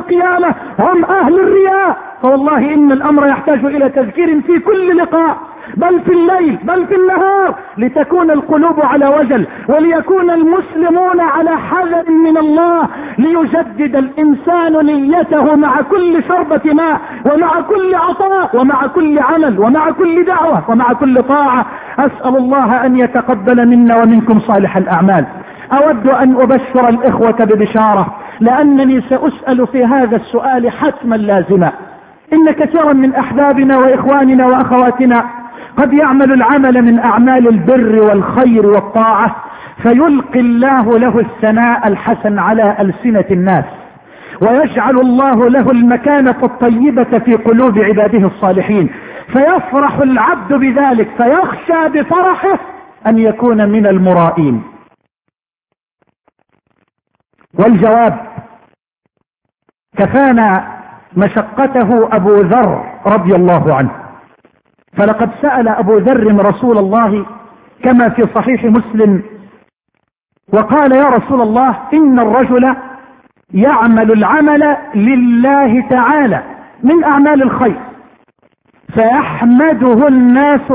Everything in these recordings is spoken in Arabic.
القيامة هم أهل الرياء. فوالله إن الأمر يحتاج إلى تذكير في كل لقاء، بل في الليل بل في النهار، لتكون القلوب على وجل، وليكون المسلمون على حذر من الله، ليجدد الإنسان نيته مع كل شربة ماء، ومع كل عطاء، ومع كل عمل، ومع كل دعوة، ومع كل طاعة. أسأل الله أن يتقبل منا ومنكم صالح الأعمال. أود أن أبشر الإخوة ببشارة، لأنني سأسأل في هذا السؤال حتما لازما. إن كثيرا من أحبابنا وإخواننا وأخواتنا قد يعمل العمل من أعمال البر والخير والطاعة، فيلقي الله له الثناء الحسن على ألسنة الناس، ويجعل الله له المكانة الطيبة في قلوب عباده الصالحين، فيفرح العبد بذلك، فيخشى بفرحه أن يكون من المرائين. والجواب: كفانا مشقته أبو ذر رضي الله عنه. فلقد سأل أبو ذر رسول الله كما في صحيح مسلم، وقال: يا رسول الله، إن الرجل يعمل العمل لله تعالى من أعمال الخير، فيحمده الناس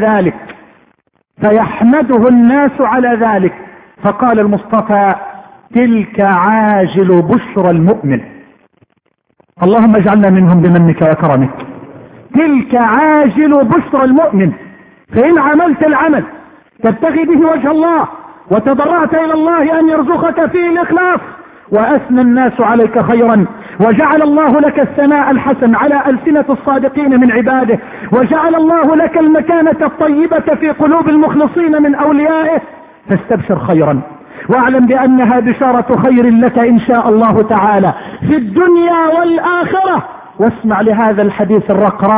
على ذلك، فقال المصطفى: تلك عاجل بشرى المؤمن. اللهم اجعلنا منهم بمنك وكرمك. تلك عاجل بشرى المؤمن. فإن عملت العمل تبتغي به وجه الله، وتضرعت إلى الله أن يرزقك فيه الإخلاص، وأثنى الناس عليك خيرا، وجعل الله لك الثناء الحسن على ألسنة الصادقين من عباده، وجعل الله لك المكانة الطيبة في قلوب المخلصين من أوليائه، فاستبشر خيرا، واعلم بأنها بشارة خير لك إن شاء الله تعالى في الدنيا والآخرة. واسمع لهذا الحديث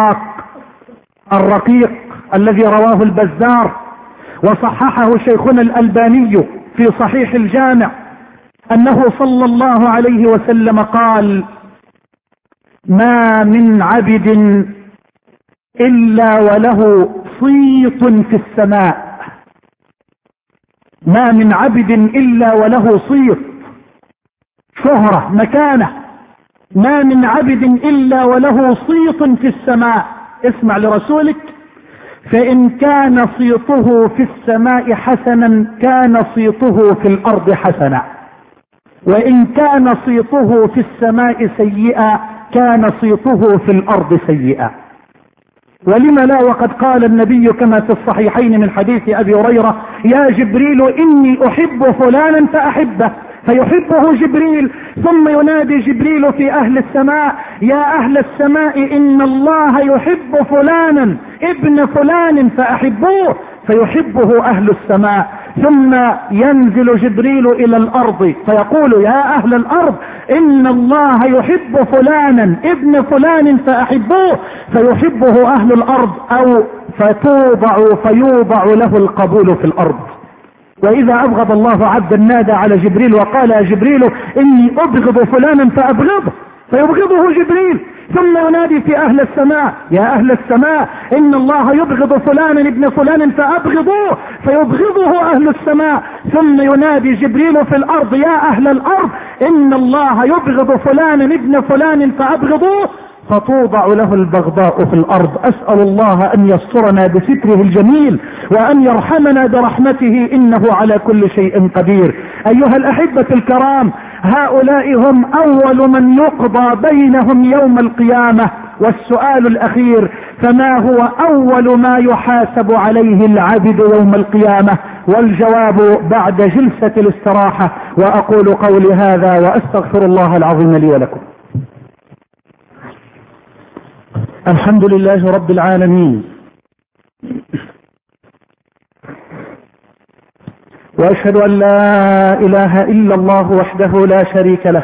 الرقيق الذي رواه البزار وصححه شيخنا الألباني في صحيح الجامع، أنه صلى الله عليه وسلم قال: ما من عبد إلا وله صيت في السماء. ما من عبد إلا وله صيت، شهرة، مكانة. ما من عبد إلا وله صيت في السماء. اسمع لرسولك: فإن كان صيته في السماء حسنا كان صيته في الأرض حسنا، وإن كان صيته في السماء سيئا كان صيته في الأرض سيئا. ولم لا، وقد قال النبي كما في الصحيحين من حديث أبي هريرة: يا جبريل إني أحب فلانا فأحبه، فيحبه جبريل، ثم ينادي جبريل في أهل السماء: يا أهل السماء إن الله يحب فلانا ابن فلان فأحبوه، فيحبه أهل السماء. ثم ينزل جبريل إلى الأرض فيقول: يا أهل الأرض إن الله يحب فلانا ابن فلان فأحبوه، فيحبه أهل الأرض، أو فيوضع له القبول في الأرض. وإذا أبغض الله عبدا نادى على جبريل وقال: يا جبريل إني أبغض فلانا فأبغضه، فيبغضه جبريل. ثم ينادي في أهل السماء: يا أهل السماء إن الله يبغض فلانا ابن فلان فأبغضوه، فيبغضه أهل السماء. ثم ينادي جبريل في الأرض: يا أهل الأرض إن الله يبغض فلانا ابن فلان فأبغضوه، فتوضع له البغضاء في الأرض. أسأل الله أن يسترنا بستره الجميل، وأن يرحمنا برحمته، إنه على كل شيء قدير. أيها الأحبة الكرام، هؤلاء هم أول من يقضى بينهم يوم القيامة. والسؤال الأخير: فما هو أول ما يحاسب عليه العبد يوم القيامة؟ والجواب بعد جلسة الاستراحة. وأقول قولي هذا وأستغفر الله العظيم لي ولكم. الحمد لله رب العالمين، وأشهد أن لا إله إلا الله وحده لا شريك له،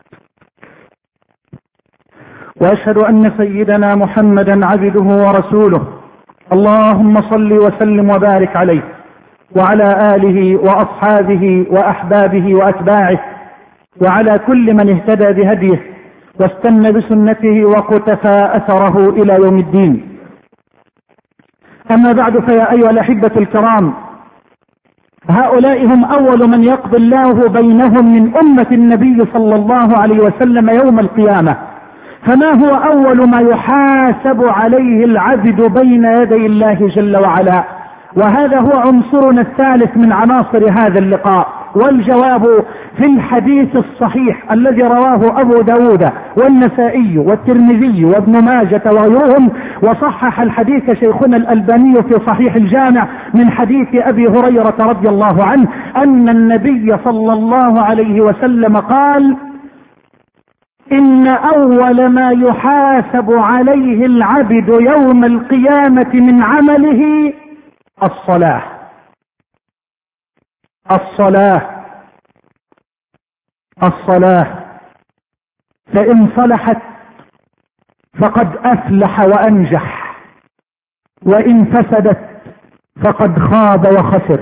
وأشهد أن سيدنا محمدا عبده ورسوله. اللهم صل وسلم وبارك عليه وعلى آله وأصحابه وأحبابه وأتباعه، وعلى كل من اهتدى بهديه واستنى بسنته وقتفى أثره إلى يوم الدين. أما بعد، فيا أيها الأحبة الكرام، هؤلاء هم أول من يقضي الله بينهم من أمة النبي صلى الله عليه وسلم يوم القيامة. فما هو أول ما يحاسب عليه العبد بين يدي الله جل وعلا؟ وهذا هو عنصرنا الثالث من عناصر هذا اللقاء، والجواب في الحديث الصحيح الذي رواه أبو داود والنسائي والترمذي وابن ماجة وغيرهم، وصحح الحديث شيخنا الألباني في صحيح الجامع من حديث أبي هريرة رضي الله عنه أن النبي صلى الله عليه وسلم قال: إن أول ما يحاسب عليه العبد يوم القيامة من عمله الصلاة. الصلاة الصلاة، فإن صلحت فقد أفلح وأنجح، وإن فسدت فقد خاب وخسر.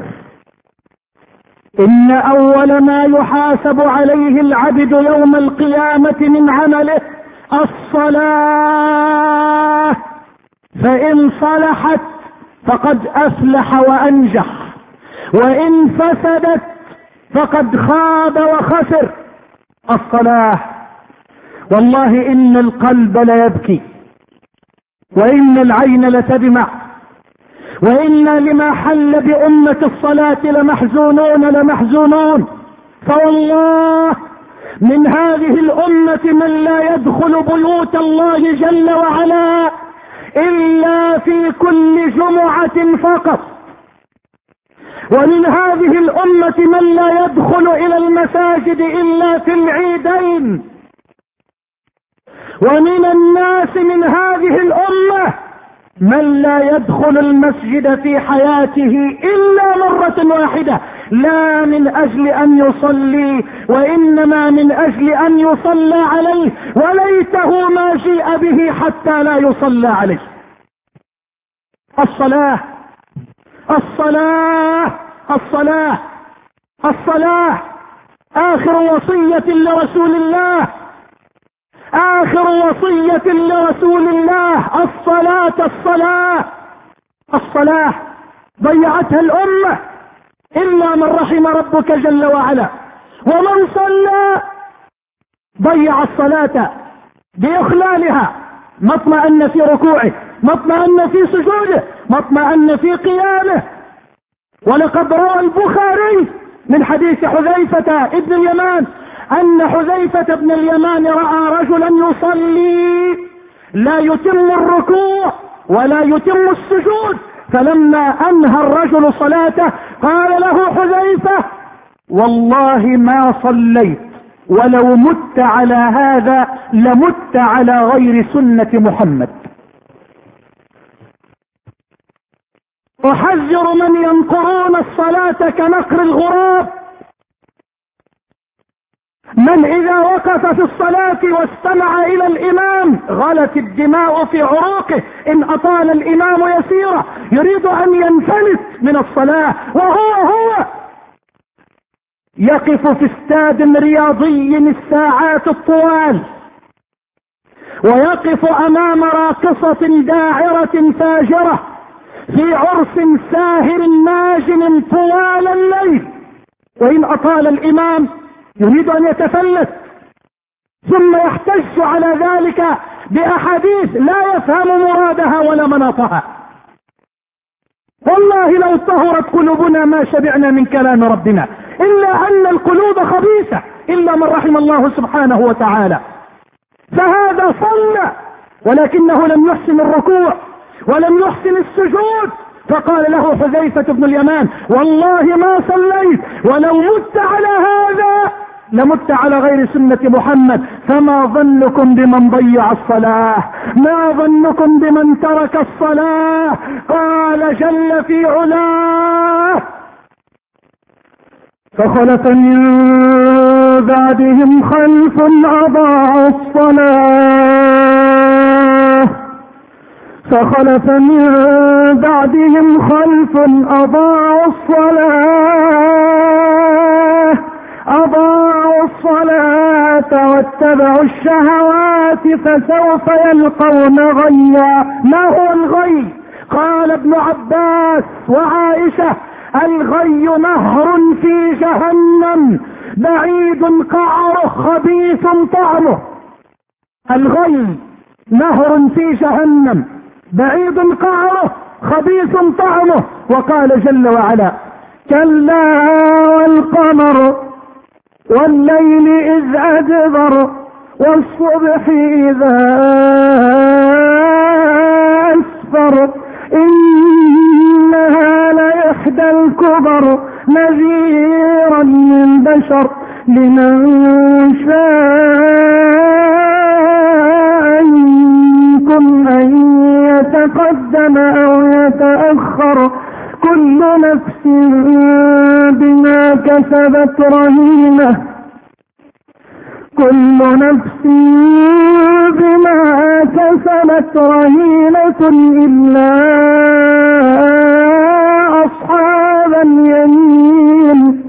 إن أول ما يحاسب عليه العبد يوم القيامة من عمله الصلاة، فإن صلحت فقد أفلح وأنجح، وإن فسدت فقد خاب وخسر. الصلاة، والله إن القلب ليبكي، وإن العين لتدمع، وإنا لما حل بأمة الصلاة لمحزونون. فوالله من هذه الأمة من لا يدخل بيوت الله جل وعلا إلا في كل جمعة فقط، ومن هذه الأمة من لا يدخل إلى المساجد إلا في العيدين، ومن الناس من هذه الأمة من لا يدخل المسجد في حياته إلا مرة واحدة، لا من أجل أن يصلي وإنما من أجل أن يصلى عليه، وليته ما جيء به حتى لا يصلى عليه. الصلاة الصلاة الصلاة الصلاة، آخر وصية لرسول الله، آخر وصية لرسول الله الصلاة الصلاة الصلاة. ضيعتها الأمة إلا من رحم ربك جل وعلا، ومن صلى ضيع الصلاة بإخلالها، ما اطمأن في ركوعه، ما اطمأن في سجوده، ما اطمأن في قيامه. ولقد روى البخاري من حديث حذيفة ابن اليمان أن حذيفة بن اليمان رأى رجلا يصلي لا يتم الركوع ولا يتم السجود، فلما أنهى الرجل صلاته قال له حذيفة: والله ما صليت، ولو مت على هذا لمت على غير سنة محمد. أحذر من ينقرون الصلاة كنقر الغراب، من إذا وقف في الصلاة واستمع إلى الإمام غلت الدماء في عروقه، إن أطال الإمام يسيرا يريد أن ينفلت من الصلاة، وهو يقف في استاد رياضي الساعات الطوال، ويقف أمام راقصة داعرة فاجرة في عرس ساهر ناجن طوال الليل، وإن أطال الإمام يريد أن يتفلت، ثم يحتج على ذلك بأحاديث لا يفهم مرادها ولا مناطها. والله لو طهرت قلوبنا ما شبعنا من كلام ربنا، إلا أن القلوب خبيثة إلا من رحم الله سبحانه وتعالى. فهذا صلى ولكنه لم يحسن الركوع ولم يحسن السجود، فقال له حذيفة بن اليمان: والله ما صليت، ولو مت على هذا لمت على غير سنة محمد. فما ظنكم بمن ضيع الصلاة؟ ما ظنكم بمن ترك الصلاة؟ قال جل في علاه: فخلف من بعدهم خلف أضاعوا الصلاة، فخلف من بعدهم خلف أضاعوا الصلاة واتبعوا الشهوات فسوف يلقون غيا. ما هو الغي؟ قال ابن عباس وعائشة: الغي نهر في جهنم بعيد قعره خبيث طعمه. الغي نهر في جهنم بعيد قعره خبيث طعمه. وقال جل وعلا: كلا والقمر والليل إذ أدبر والصبح إذا أسفر إنها لإحدى الكبر نذيرا للبشر لمن شاء منكم أن يتقدم أو يتأخر كل نفس بما كسبت رهينة كل نفس بما كسبت رهينة إلا أصحاب اليمين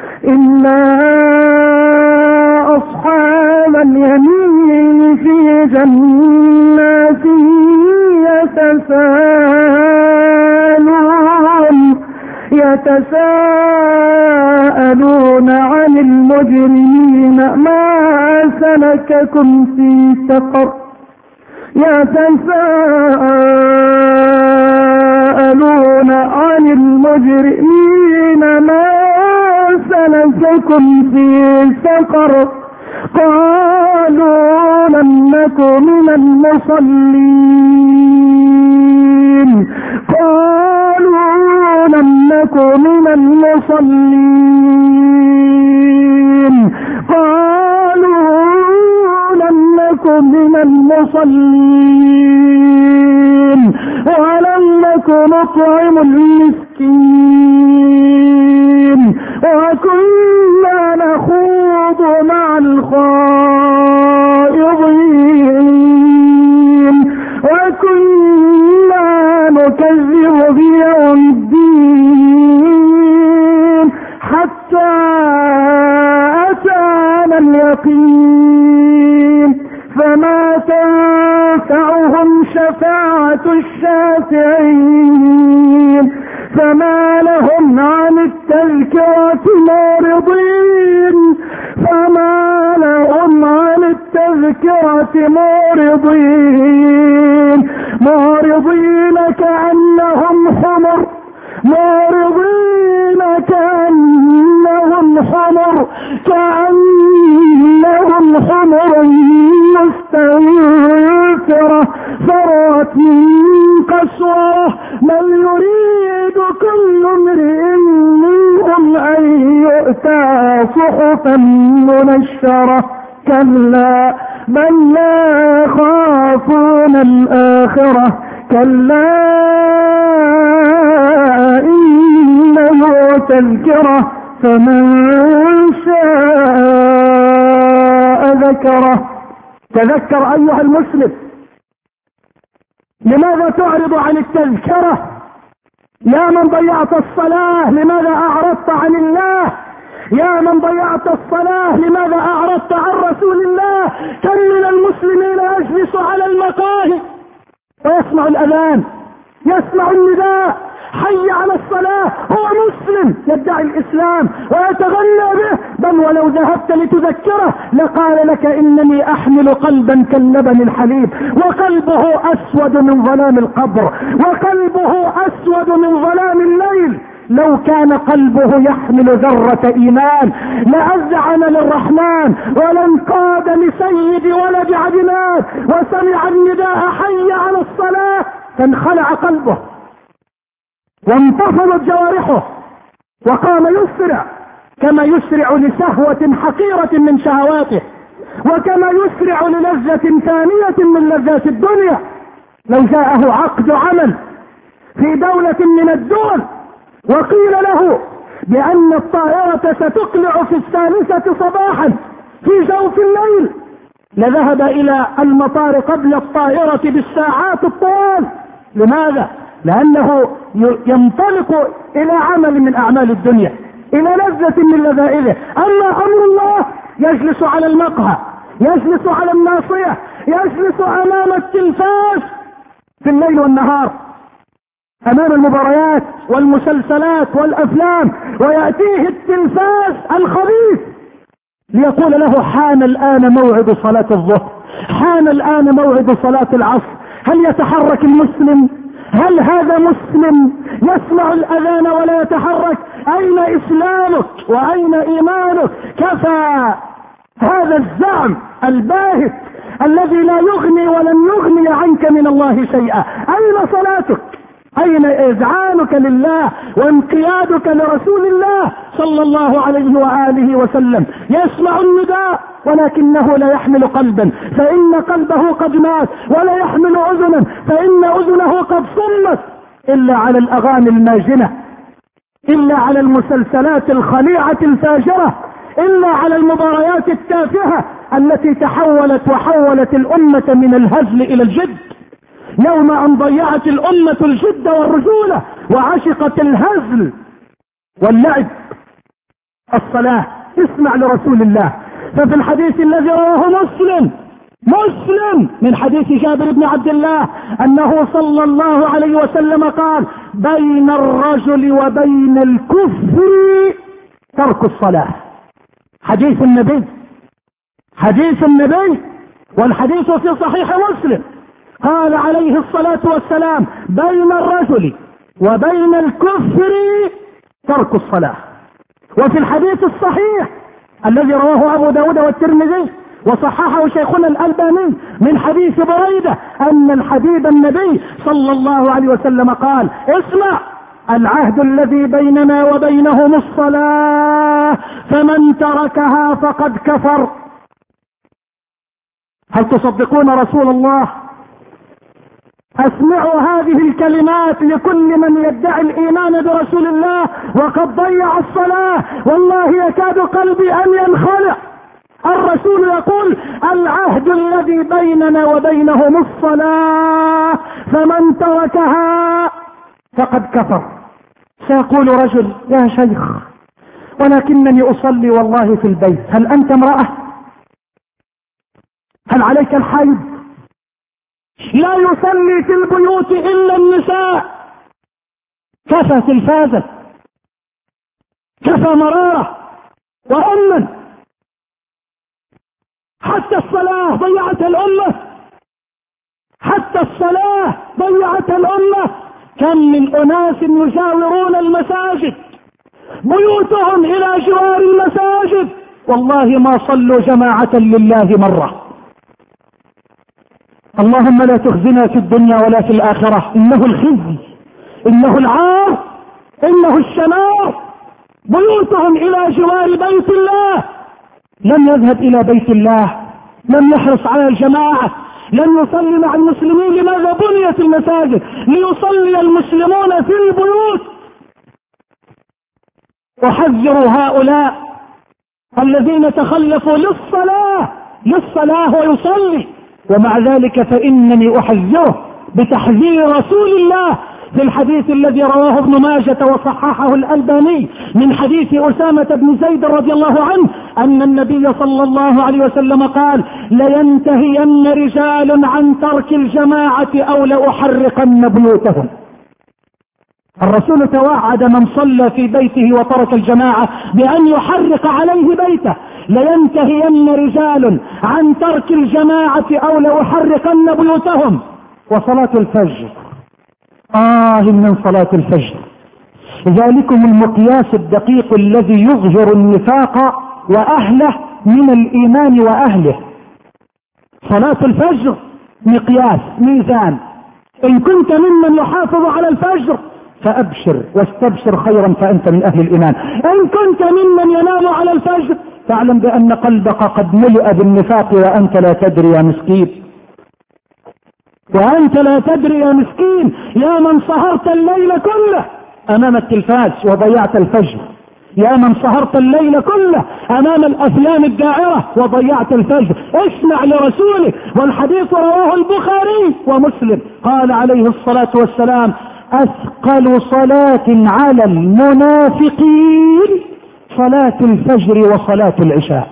في جنات يتساءلون عن المجرمين ما سلككم في سقر يتساءلون عن المجرمين ما سلككم في سقر قالوا لم نك من المصلين ولم نك نطعم المسكين وكنا نخوض مع الخائضين وكنا نكذب بيوم الدين حتى أتانا اليقين فما تنفعهم شفاعة الشافعين فما لهم عن التذكرة معرضين كأنهم حمر مستنفرة فرت من قسورة بل يريد كل امرئ منهم أن يؤتى صحفا منشرة كلا بل لا يخافون الآخرة كلا إنه تذكرة فمن شاء ذكره. تذكر أيها المسلم، لماذا تعرض عن التذكرة؟ يا من ضيعت الصلاة لماذا أعرضت عن الله؟ يا من ضيعت الصلاة لماذا أعرضت عن رسول الله؟ كم من المسلمين يجلس على المقاهي ويسمع الأذان، يسمع النداء حي على الصلاة، هو مسلم يدعي الإسلام ويتغنى به، بل ولو ذهبت لتذكره لقال لك إنني أحمل قلبا كاللبن الحليب، وقلبه أسود من ظلام القبر، وقلبه أسود من ظلام الليل. لو كان قلبه يحمل ذرة إيمان لأذعن للرحمن ولانقاد لسيد ولد عدنان وسمع النداء حي على الصلاة فانخلع قلبه وانتفضت جوارحه وقام يسرع كما يسرع لسهوة حقيرة من شهواته، وكما يسرع للذة ثانية من لذات الدنيا. لو جاءه عقد عمل في دولة من الدول وقيل له بأن الطائرة ستقلع في 3 صباحا في جوف الليل لذهب إلى المطار قبل الطائرة بالساعات الطوال. لماذا؟ لأنه ينطلق إلى عمل من أعمال الدنيا، إلى لذة من لذائذه. أما أمر الله يجلس على المقهى، يجلس على الناصية، يجلس أمام التلفاز في الليل والنهار. امام المباريات والمسلسلات والافلام، ويأتيه التلفاز الخبيث ليقول له حان الان موعد صلاة الظهر، حان الان موعد صلاة العصر. هل يتحرك المسلم؟ هل هذا مسلم يسمع الاذان ولا يتحرك؟ اين اسلامك واين ايمانك؟ كفى هذا الزعم الباهت الذي لا يغني ولن يغني عنك من الله شيئا. اين صلاتك؟ اين اذعانك لله وانقيادك لرسول الله صلى الله عليه وآله وسلم؟ يسمع النداء ولكنه لا يحمل قلبا، فإن قلبه قد مات، ولا يحمل أذنا فإن أذنه قد صمت، إلا على الأغاني الماجنة، إلا على المسلسلات الخليعة الفاجرة، إلا على المباريات التافهة التي وحولت الأمة من الهزل إلى الجد. يوم أن ضيعت الأمة الجد والرجولة وعشقت الهزل واللعب. الصلاة، اسمع لرسول الله. ففي الحديث الذي رواه مسلم من حديث جابر بن عبد الله أنه صلى الله عليه وسلم قال: بين الرجل وبين الكفر ترك الصلاة. حديث النبي والحديث في صحيح مسلم. قال عليه الصلاة والسلام: بين الرجل وبين الكفر ترك الصلاة. وفي الحديث الصحيح الذي رواه أبو داود والترمذي وصححه شيخنا الألباني من حديث بريدة أن الحبيب النبي صلى الله عليه وسلم قال: اسمع، العهد الذي بيننا وبينهم الصلاة، فمن تركها فقد كفر. هل تصدقون رسول الله؟ اسمعوا هذه الكلمات لكل من يدعي الايمان برسول الله وقد ضيع الصلاة. والله يكاد قلبي ان ينخلع. الرسول يقول: العهد الذي بيننا وبينهم الصلاة، فمن تركها فقد كفر. سيقول رجل: يا شيخ، ولكنني اصلي والله في البيت. هل انت امرأة؟ هل عليك الحيض؟ لا يصلي في البيوت الا النساء. كفى تلفازة، كفى مرارة وأما. حتى الصلاة ضيعتها الأمة، حتى الصلاة ضيعتها الأمة. كم من أناس يجاورون المساجد، بيوتهم إلى جوار المساجد، والله ما صلوا جماعة لله مرة. اللهم لا تخزنا في الدنيا ولا في الآخرة، إنه الخزي، إنه العار، إنه الشمار. بيوتهم إلى جوار بيت الله، لم يذهب إلى بيت الله، لم يحرص على الجماعة، لم يصلي مع المسلمين. لماذا بنيت المساجد؟ ليصلي المسلمون في البيوت. أحذر هؤلاء الذين تخلفوا للصلاة ويصلي، ومع ذلك فإنني أحذره بتحذير رسول الله في الحديث الذي رواه ابن ماجة وصححه الألباني من حديث أسامة بن زيد رضي الله عنه أن النبي صلى الله عليه وسلم قال: لينتهين رجال عن ترك الجماعة أو لأحرقن بيوتهم. الرسول توعد من صلى في بيته وترك الجماعة بأن يحرق عليه بيته. لينتهين رجال عن ترك الجماعة أو لأحرقن بيوتهم. وصلاة الفجر، من صلاة الفجر، ذلكم المقياس الدقيق الذي يظهر النفاق وأهله من الإيمان وأهله. صلاة الفجر مقياس، ميزان. إن كنت ممن يحافظ على الفجر فأبشر واستبشر خيرا فأنت من أهل الإيمان. إن كنت ممن ينام على الفجر فاعلم بأن قلبك قد ملئ بالنفاق وأنت لا تدري يا مسكين، وأنت لا تدري يا مسكين، يا من سهرت الليل كله أمام التلفاز وضيعت الفجر، يا من سهرت الليل كله أمام الأفلام الداعرة وضيعت الفجر. اسمع لرسوله. والحديث رواه البخاري ومسلم. قال عليه الصلاة والسلام: أثقل صلاة على المنافقين صلاة الفجر وصلاة العشاء.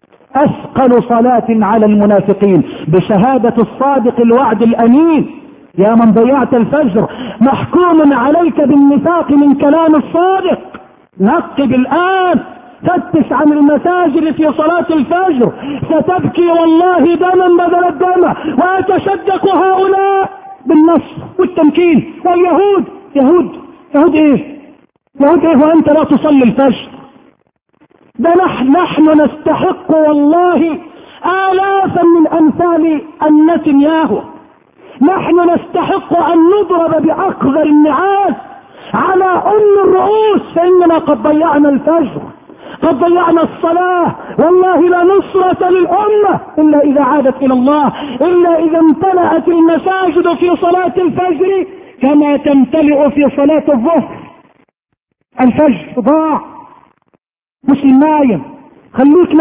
أثقل صلاة على المنافقين، بشهادة الصادق الوعد الأمين يا من ضيعت الفجر محكوم عليك بالنفاق من كلام الصادق. نقب الآن، فتش عن المساجد في صلاة الفجر، ستبكي والله دما بدل الدم. ويتشدق هؤلاء بالنصر والتمكين واليهود. يهود ايه وانت لا تصلي الفجر؟ ده نحن نستحق والله آلافا من أمثال نتنياهو. نحن نستحق أن نضرب بأقذر النعاس على الرؤوس، فإننا قد ضيعنا الفجر، قد ضيعنا الصلاة. والله لا نصرة للأمة إلا إذا عادت إلى الله، إلا إذا امتلأت المساجد في صلاة الفجر كما تمتلئ في صلاة الظهر. الفجر ضاع، مسلم نايم، خليك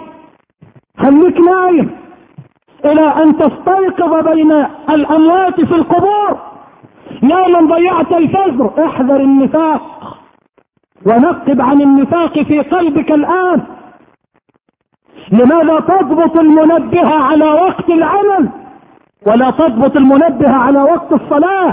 نايم إلى أن تستيقظ بين الأموات في القبور. يا من ضيعت الفجر احذر النفاق، ونقب عن النفاق في قلبك الآن. لماذا تضبط المنبه على وقت العمل ولا تضبط المنبه على وقت الصلاة؟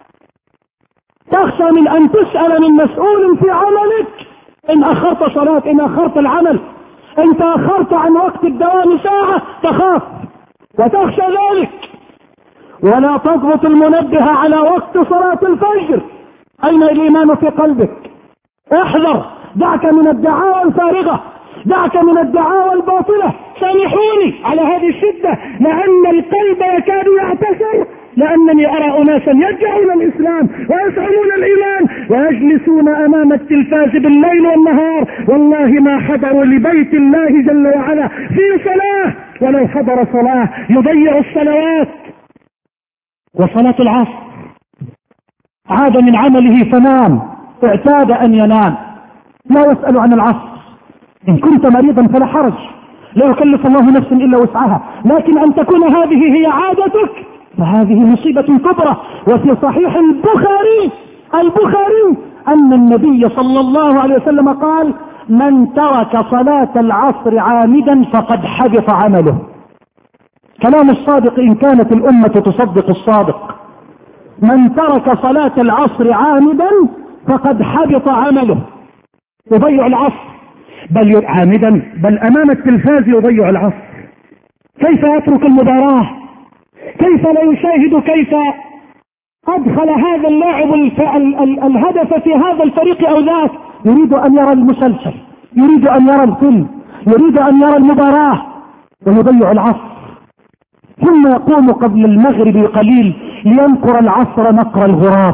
تخشى من أن تسأل من مسؤول في عملك إن أخرت صلاة، إن أخرت العمل، إن تأخرت عن وقت الدوام ساعة تخاف وتخشى ذلك. ولا تضبط المنبه على وقت صلاة الفجر. أين الإيمان في قلبك؟ احذر، دعك من الدعاوى الفارغة، دعك من الدعاوى الباطلة. سامحوني على هذه الشدة، لأن القلب يكاد يعتسر، لأنني أرى أناسا يدعون الإسلام ويزعمون الإيمان ويجلسون أمام التلفاز بالليل والنهار، والله ما حضروا لبيت الله جل وعلا في صلاة، ولو حضر صلاة يضيع الصلوات. وصلاة العصر عاد من عمله فنام، اعتاد أن ينام، لا يسأل عن العصر. إن كنت مريضا فلا حرج، لا يكلف الله نفسا إلا وسعها، لكن أن تكون هذه هي عادتك فهذه مصيبة كبرى. وفي صحيح البخاري أن النبي صلى الله عليه وسلم قال: من ترك صلاة العصر عامدا فقد حبط عمله. كلام الصادق إن كانت الأمة تصدق الصادق. من ترك صلاة العصر عامدا فقد حبط عمله. يضيع العصر، بل عامدا، بل أمام التلفاز يضيع العصر. كيف يترك المباراة؟ كيف لا يشاهد كيف أدخل هذا اللاعب الهدف في هذا الفريق أو ذاك؟ يريد أن يرى المسلسل، يريد أن يرى الفيلم، يريد أن يرى المباراة، ويضيع العصر. ثم يقوم قبل المغرب قليل لينقر العصر نقر الغراب.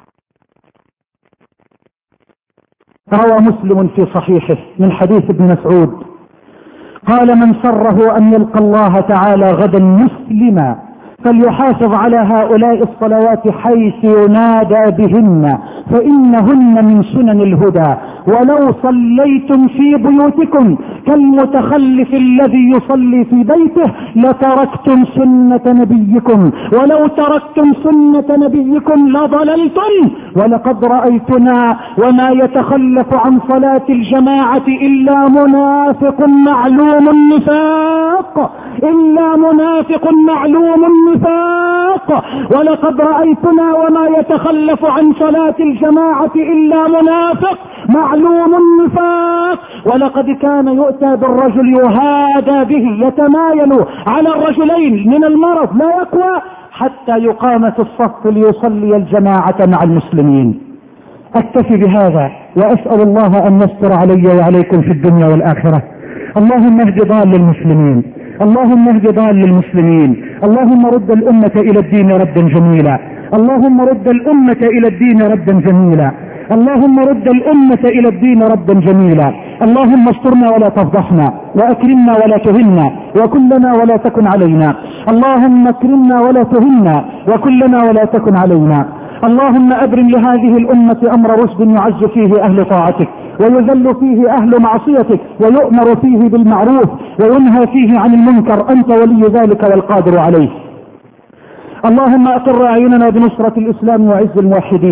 روى مسلم في صحيحه من حديث ابن مسعود قال: من سره أن يلقى الله تعالى غدا مسلما فليحافظ على هؤلاء الصلوات حيث ينادى بهن فإنهن من سنن الهدى. ولو صليتم في بيوتكم كالمتخلف الذي يصلي في بيته لتركتم سنة نبيكم، ولو تركتم سنة نبيكم لضللتم. ولقد رأيتنا وما يتخلف عن صلاة الجماعة إلا منافق معلوم النفاق، إلا منافق معلوم النفاق. ولقد رأيتنا وما يتخلف عن صلاة الجماعة إلا منافق معلوم النفاق. ولقد كان يؤتى بالرجل يهادى به يتمايل على الرجلين من المرض لا يقوى حتى يقام في الصف ليصلي الجماعة مع المسلمين. أكتفي بهذا وأسأل الله أن يستر علي وعليكم في الدنيا والآخرة. اللهم اهد ضال المسلمين، اللهم اهد ضال المسلمين، اللهم رد الأمة إلى الدين ردا جميلا، اللهم رد الأمة إلى الدين ردا جميلا، اللهم رد الأمة إلى الدين ردا جميلا. اللهم استرنا ولا تفضحنا، وأكرمنا ولا تهنا، وكلنا ولا تكن علينا. اللهم اكرمنا ولا تهنا، وكلنا ولا تكن علينا. اللهم أبرم لهذه الأمة أمر رشد يعز فيه أهل طاعتك ويذل فيه أهل معصيتك ويؤمر فيه بالمعروف وينهى فيه عن المنكر، أنت ولي ذلك والقادر عليه. اللهم أقر أعيننا بنصرة الإسلام وعز الموحدين،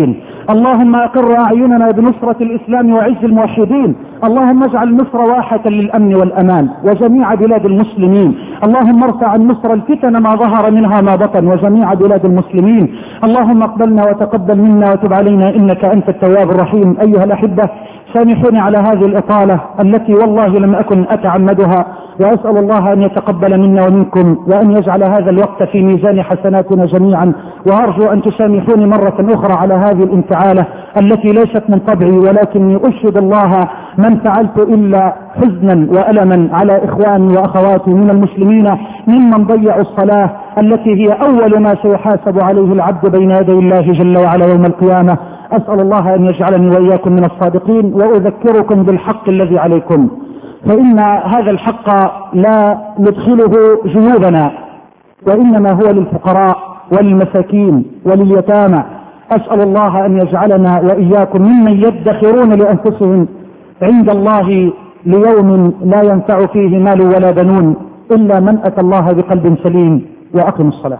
اللهم اقر اعيننا بنصرة الاسلام وعز الموحدين. اللهم اجعل مصر واحة للامن والامان وجميع بلاد المسلمين. اللهم ارفع عن مصر الفتن ما ظهر منها ما بطن وجميع بلاد المسلمين. اللهم اقبلنا وتقبل منا وتب علينا انك انت التواب الرحيم. ايها الاحبة، سامحوني على هذه الاطالة التي والله لم اكن اتعمدها، واسأل الله ان يتقبل منا ومنكم وان يجعل هذا الوقت في ميزان حسناتنا جميعا. وارجو ان تسامحوني مرة اخرى على هذه الانفعالة التي ليست من طبعي، ولكني اشهد الله من فعلت الا حزنا والما على اخواني واخواتي من المسلمين ممن ضيعوا الصلاة التي هي اول ما سيحاسب عليه العبد بين يدي الله جل وعلا يوم القيامة. اسأل الله ان يجعلني واياكم من الصادقين، واذكركم بالحق الذي عليكم، فإن هذا الحق لا ندخله جيوبنا، وإنما هو للفقراء وللمساكين ولليتامى. أسأل الله أن يجعلنا وإياكم ممن يدخرون لأنفسهم عند الله ليوم لا ينفع فيه مال ولا بنون إلا من أتى الله بقلب سليم. وأقم الصلاة.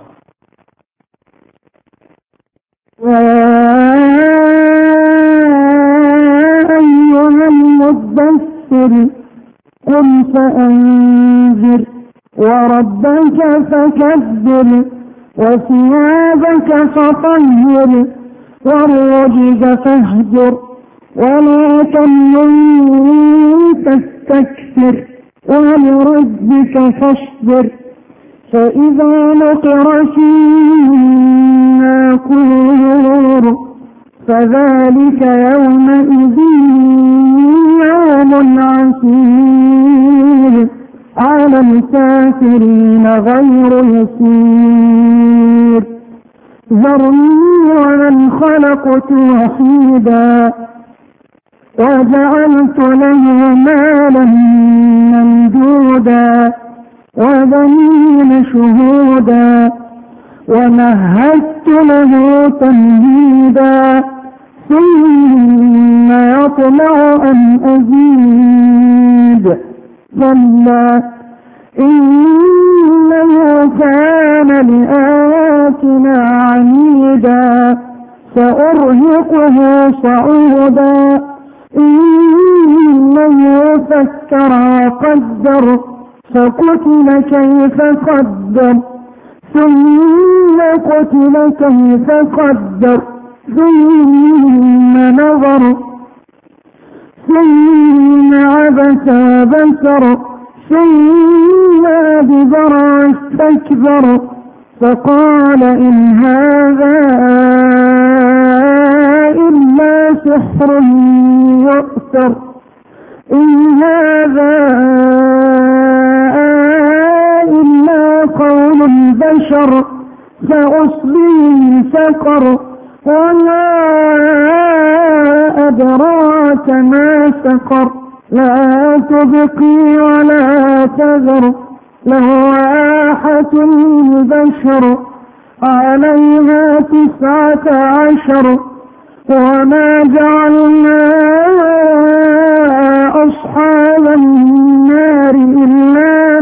أيها المدثر قم فأنذر وربك فكبر وثيابك فطهر والرجز فاهجر ولا تمنن تستكثر ولربك فاصبر. فإذا نقر في الناقور فذلك يومئذ يوم عسير على الكافرين غير يسير. ذرني ومن خلقت وحيدا وجعلت له مالا ممدودا وبنين شهودا ومهدت له تمهيدا ثم يطمع أن أزيد كلا إنه كان لآياتنا عنيدا سأرهقه صعودا إنه فكر وقدر فقتل كيف قدر ثم قتل كيف قدر ثم نظر ثم عبس وبسر ثم أدبر واستكبر فقال إن هذا إلا سحر يؤثر إن هذا إلا قول البشر سأصليه سقر وما أدراك ما سقر لا تبقي ولا تذر لواحة البشر عليها 19 وما جعلنا أصحاب النار إلا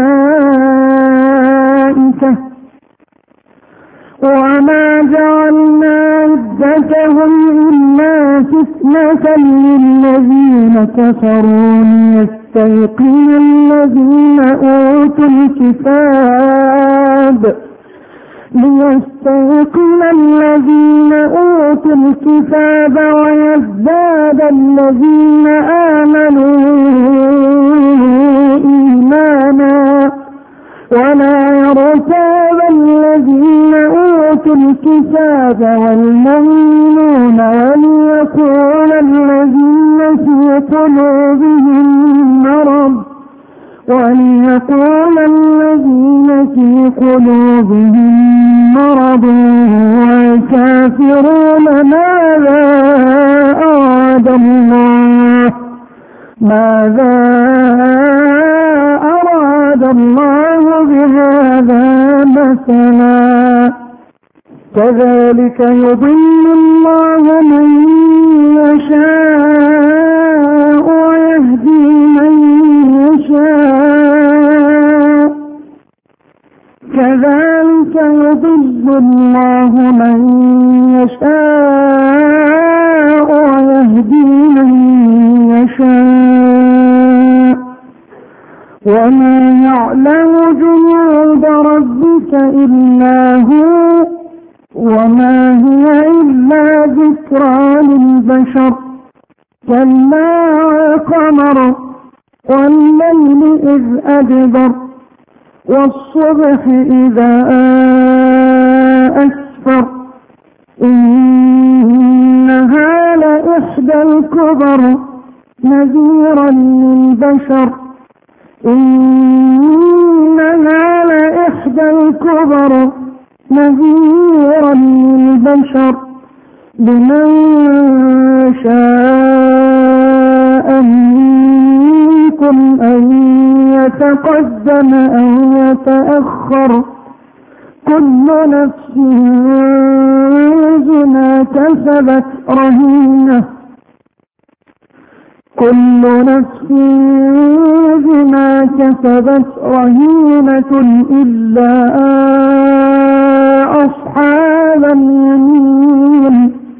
ملائكة وما جعلنا عدتهم إلا فتنة للذين كفروا ليستيقن الذين أوتوا الكتاب ويزداد الذين آمنوا إيمانا ولا يرتاب الذين أوتوا الكتاب والمؤمنون وليقول الذين في قلوبهم مرض والكافرون ماذا أراد الله بهذا مثلا كذلك يضل الله من يشاء ويهدي من يشاء كذلك يضل الله من يشاء ويهدي من يشاء وما يعلم جنود ربك إلا هو وما هي إلا ذكرى للبشر كلا والقمر والليل إذ أدبر والصبح إذا أسفر إنها لإحدى الكبر نذيرا للبشر إنها لإحدى الكبر نذيرا للبشر لمن شاء منكم أن يتقدم أو يتأخر كل نفس بما كسبت رهينة كل نفس بما كسبت رهينة إلا أصحاب اليمين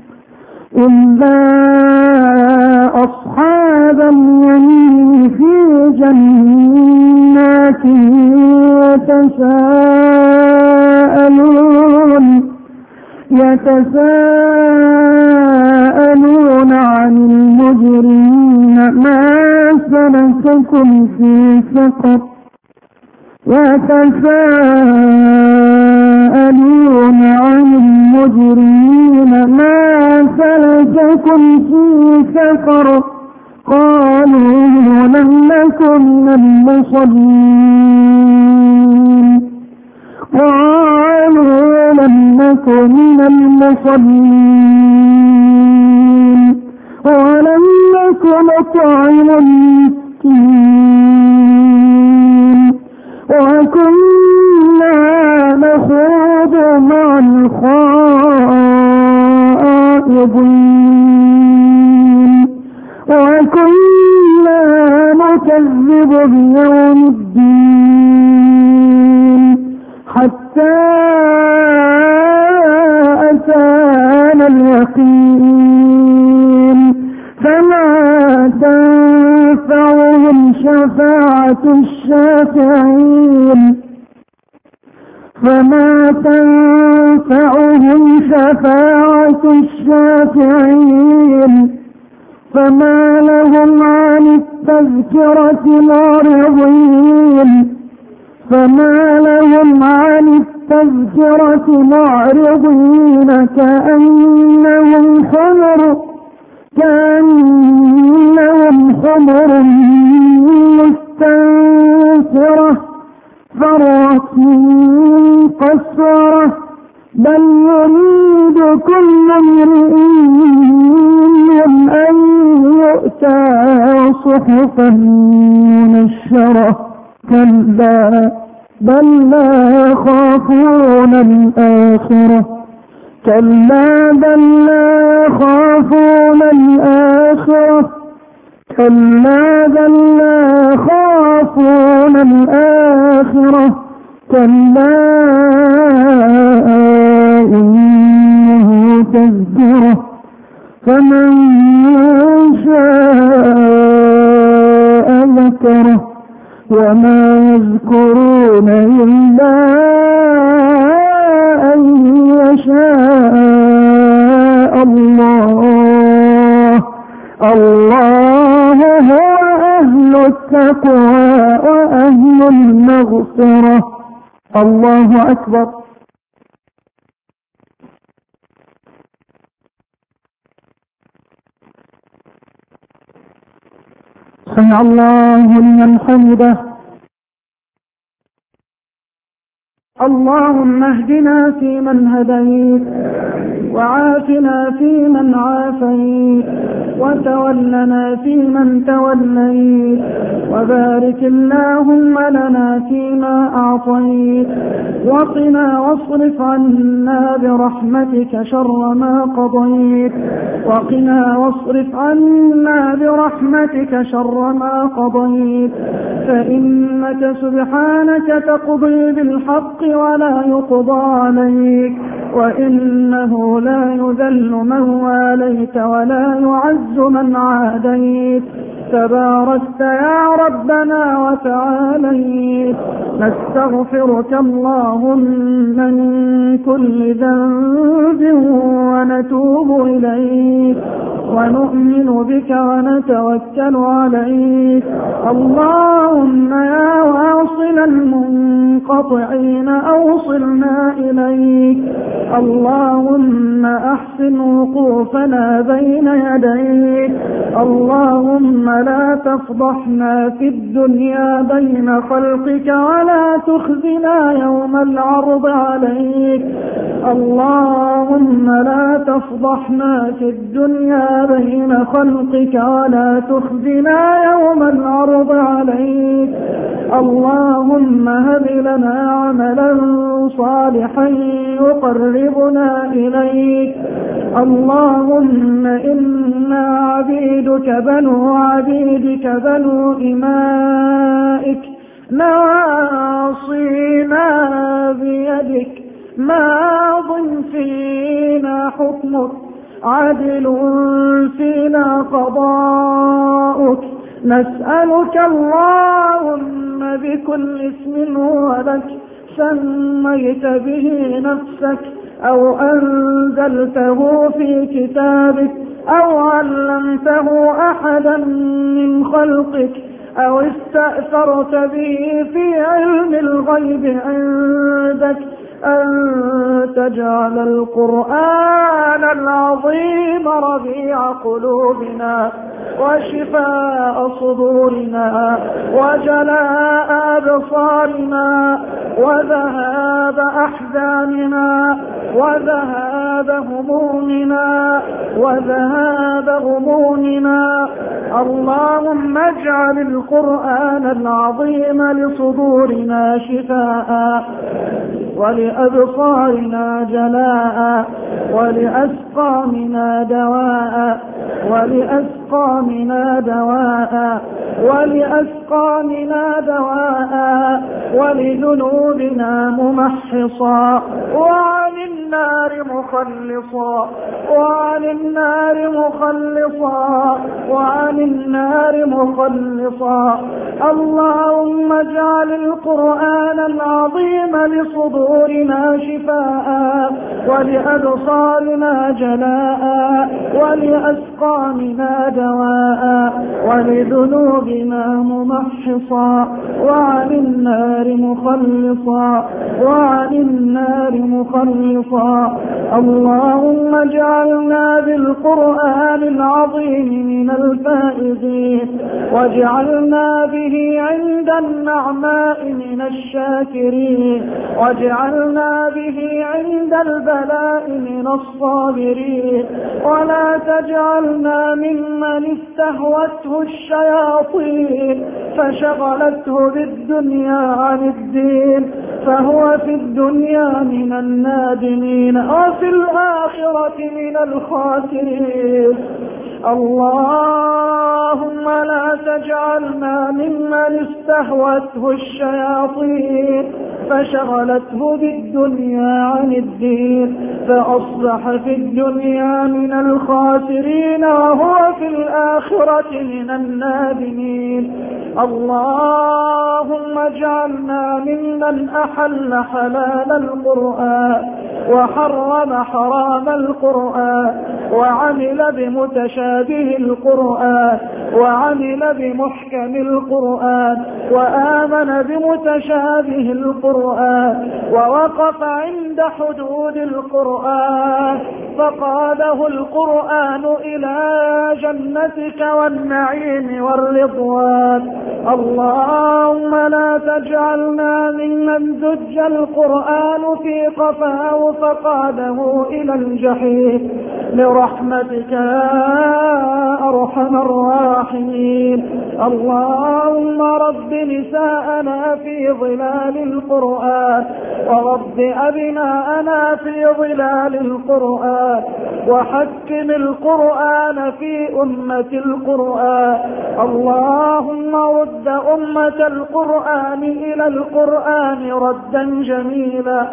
في جنات يتساءلون عن المجرمين ما سلككم في سقر يتساءلون عن المجرمين ما سلككم في سقر قالوا لم نكن من المصلين ولم نكن نطعم المسكين وكنا نخوض مع الخائضين وكنا نكذب بيوم الدين حتى أتانا اليقين فما تنفعهم شفاعة الشافعين فما لهم عن التذكرة معرضين كأنهم حمر مستنفرة فرت من قسورة بل يريد كل امرئ منهم أن يؤتى صحفا منشرة كلا بل لا يخافون الآخرة كلا إنه تذكرة فمن شاء ذكره وما يذكرون إلا أن يشاء الله هو أهل التقوى وأهل المغفرة. الله أكبر. سمع الله لمن حمده. اللهم اهدنا فيمن هديت وعافنا فيمن عافيت وتولنا فيمن توليت، وبارك اللهم لنا فيما أعطيت، وقنا واصرف عنا برحمتك شر ما قضيت، وقنا واصرف عنا برحمتك شر ما قضيت، فإنك سبحانك تقضي بالحق ولا يقضى عليك، وإنه لا يذل من واليت ولا يعز من عاديت، تباركت يا ربنا وتعاليت. نستغفرك اللهم من كل ذنب ونتوب إليك، ونؤمن بك ونتوكل عليك. اللهم يا واصل المنقطعين أوصلنا إليك، اللهم أحسن وقوفنا بين يديك، اللهم لا تفضحنا في الدنيا بين خلقك ولا تخزنا يوم العرض عليك، اللهم لا تفضحنا في الدنيا بين خلقك ولا تخزنا يوم العرض عليك، اللهم هب لنا عملا صالحا يقربنا إليك، اللهم إنا عبيدك بنو عبيدك بنو إمائك، نواصينا بيدك، ماض فينا حكمك، عدل فينا قضاؤك، نسألك اللهم بكل اسم هو لك سميت به نفسك أو أنزلته في كتابك أو علمته أحدا من خلقك أو استأثرت به في علم الغيب عندك أن تجعل القرآن العظيم ربيع قلوبنا وشفاء صدورنا وجلاء أبصارنا وذهاب أحزاننا وذهاب همومنا اللهم اجعل القرآن العظيم لصدورنا شفاء ولأبصارنا جلاء ولأسقامنا دواء ولذنوبنا ممحصا وعن النار مخلصا اللهم اجعل القرآن العظيم لصدورنا شفاء ولأبصارنا جلاء ولأسقامنا دواء ولذنوبنا ممحصا وعن النار مخلصا اللهم اجعلنا بالقرآن العظيم من الفائزين واجعلنا به عند النعماء من الشاكرين واجعلنا به عند البلاء من الصابرين ولا تجعلنا ممن استهوته الشياطين فشغلته بالدنيا عن الدين فهو في الدنيا من النادمين وفي الآخرة من الخاسرين اللهم لا تجعلنا ممن استهوته الشياطين فشغلته بالدنيا عن الدين فأصبح في الدنيا من الخاسرين وهو في الآخرة من النادمين اللهم اجعلنا ممن أحل حلال القرآن وحرم حرام القرآن وعمل بمتشابه القرآن وعمل بمحكم القرآن وآمن بمتشابه القرآن ووقف عند حدود القرآن فقاده القرآن إلى جنتك والنعيم والرضوان اللهم لا تجعلنا ممن زج القرآن في قفاه فقاده إلى الجحيم برحمتك يا أرحم الراحمين. اللهم رب نساءنا في ظلال القرآن، ورب أبناءنا في ظلال القرآن، وحكم القرآن في أمة القرآن. اللهم رد أمة القرآن إلى القرآن ردا جميلا.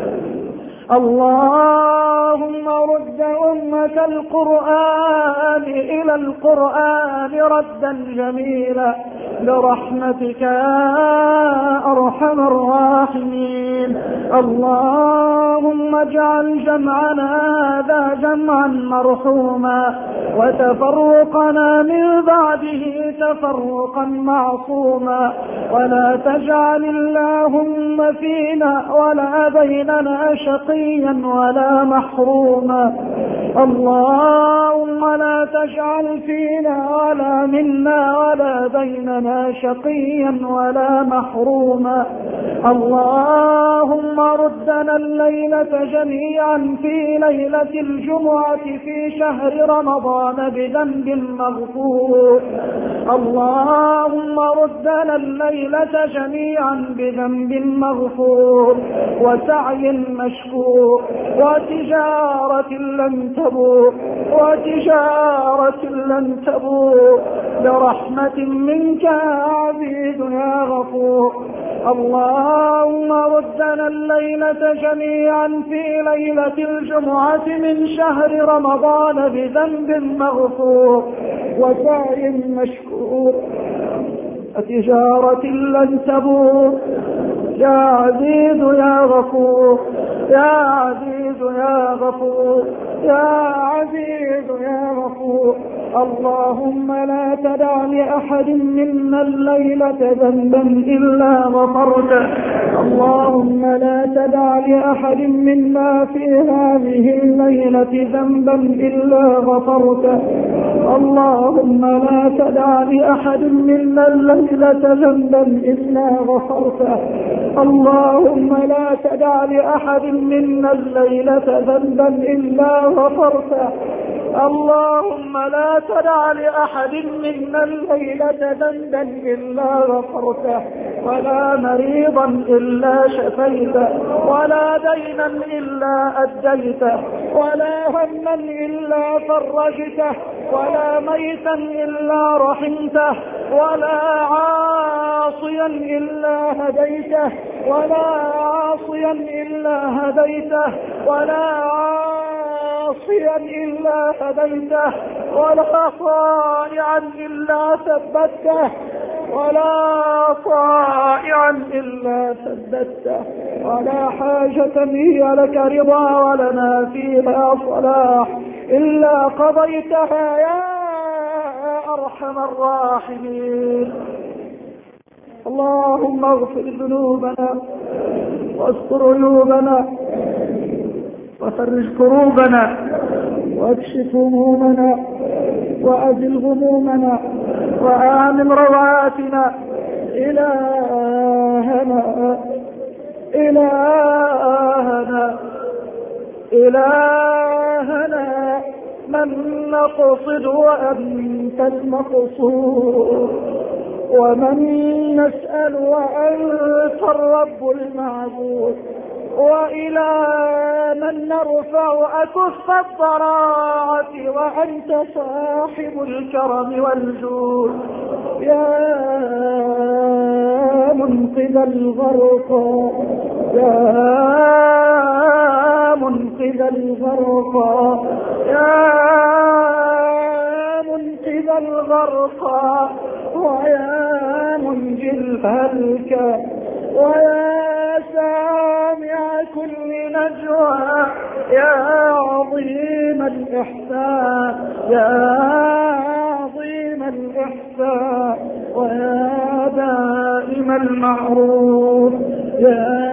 اللهم رد أمة القرآن إلى القرآن ردا جميلا برحمتك يا أرحم الراحمين. اللهم اجعل جمعنا هذا جمعا مرحوما، وتفرقنا من بعده تفرقا معصوما، ولا تجعل اللهم فينا ولا بيننا شقيا ولا محروما. اللهم لا تجعل فينا ولا منا ولا بيننا شقيا ولا محروما. اللهم ردنا الليلة جميعا في ليلة الجمعة في شهر رمضان بذنب مغفور. اللهم ردنا الليلة جميعا بذنب مغفور وسعي مشكور وتجارة لن تبور برحمة منك يا عزيز يا غفور. اللهم ردنا الليلة جميعا في ليلة الجمعة من شهر رمضان بذنب مغفور وسعي مشكور وتجارة لن تبور يا عزيز يا غفور، يا عزيز يا غفور، يا عزيز يا غفور. اللهم لا تدع لأحد منا الليلة ذنبا إلا غفرته. اللهم لا تدع لأحد منا في هذه الليلة ذنبا إلا غفرته. اللهم لا تدع لأحد منا الليلة ذنبا إلا غفرته. اللهم لا تدع لأحد منا الليلة ذنبا إلا غفرته. اللهم لا تدع لأحد منا الليلة ذنبا إلا غفرته، ولا مريضا إلا شفيته، ولا دينا إلا أديته، ولا هما إلا فرجته، ولا ميتا إلا رحمته، ولا عاصيا إلا هديته، ولا عاصيا إلا هديته، ولا عاصيا إلا هديته، ولا طائعا إلا ثبته، ولا طائعا إلا سددته، ولا حاجة هي لك رضا ولنا فيها صلاح إلا قضيتها يا أرحم الراحمين. اللهم اغفر ذنوبنا واستر عيوبنا وفرج كروبنا واكشف همومنا وأزل غمومنا وآمن روعاتنا. إلهنا إلهنا إلهنا من نقصد وأنت المقصود، ومن نسأل وأنت الرب المعبود، وإلى من نرفع أكف الضراعة وأنت صاحب الكرم والجود. يا منقذ الغرقى، يا منقذ الغرقى، يا منقذ الغرقى، ويا منجي الهلكى، ويا سامع كل نجوى، يا عظيم الإحسان، يا عظيم الإحسان، ويا دائم المعروف، يا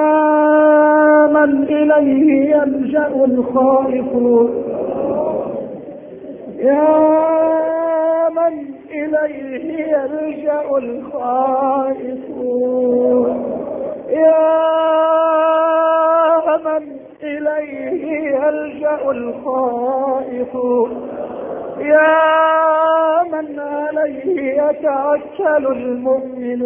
من إليه يلجأ الخائفون، يا من إليه يلجأ الخائفون، يا من من إليه يلجأ الخائف، يا من عليه يتوكل المؤمن،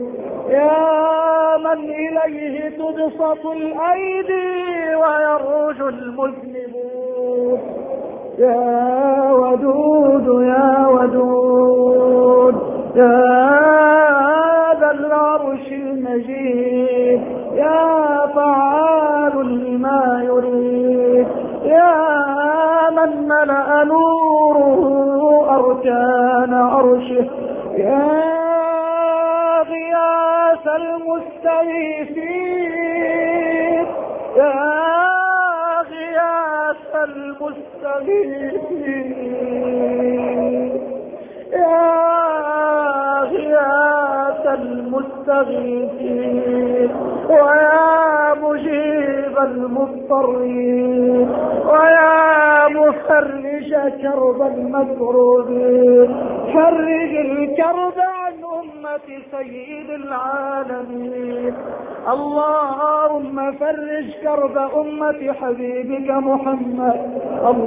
يا من إليه تبسط الأيدي ويرج المذنبون. يا ودود يا ودود يا ذا العرش المجيد، يا فعال لما يريد، يا من ملأ نوره أركان عرشه، يا غياث المستغيثين، يا غياث المستغيثين، يا غياث المستغيثين، ويا مجيب المضطرين، ويا مفرج كرب المكروبين، فرج الكرب عن أمة سيد العالمين. اللهم فرج كرب أمة حبيبك محمد،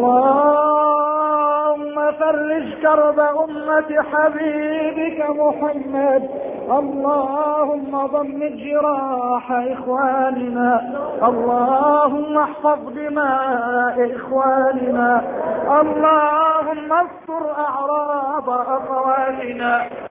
اللهم فرج كرب أمة حبيبك محمد، اللهم ضمد جراح إخواننا، اللهم احفظ دماء إخواننا، اللهم استر أعراض أخواننا.